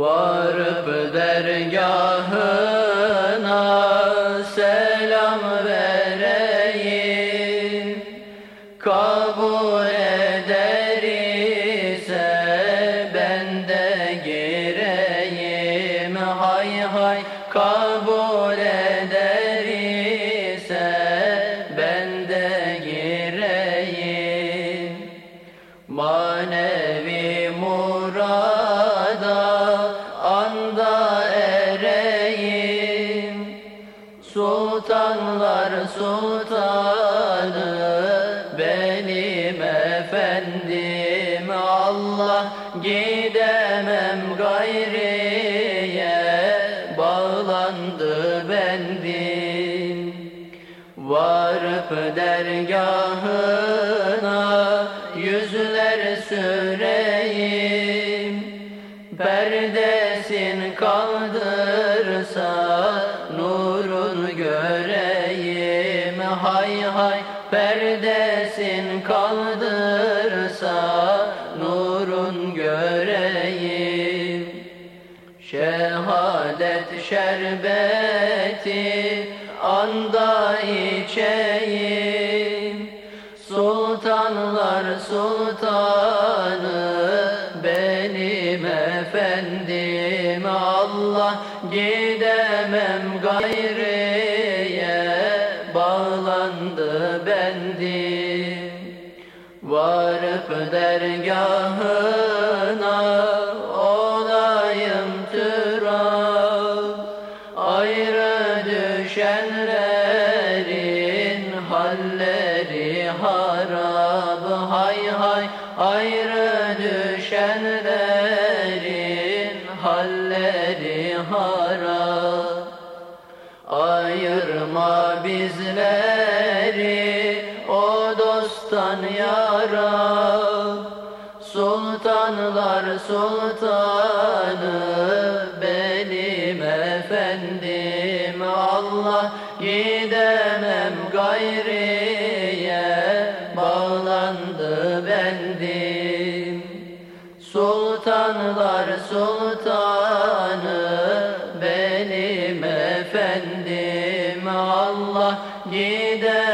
Varıp dergahına selam vereyim, kabul eder ise ben de gireyim. Hay hay, kabul eder ise ben de gireyim. Manevi murada anda ereyim, sultanlar sultanı benim efendim. Allah, gidemem gayriye, bağlandı bendim. Varıp dergahına yüzler süreyim, perdesin kaldırsa nurun göreyim. Hay hay, perdesin kaldırsa nurun göreyim. Şehadet şerbeti anda içeyim, sultanlar sultanı benim efendim. Allah, gidemem gayriye, bağlandı bendim. Varıp dergahına olayım türab, ayrı düşenlerin halleri harab. Hay hay, ayrı düşenlerin halleri harap. Ayırma bizleri o dosttan ya Rab, sultanlar sultanı benim efendim. Allah, gidemem gayriye, bağlandı bendim. Sultanlar sultanı benim efendim. Allah, gidemem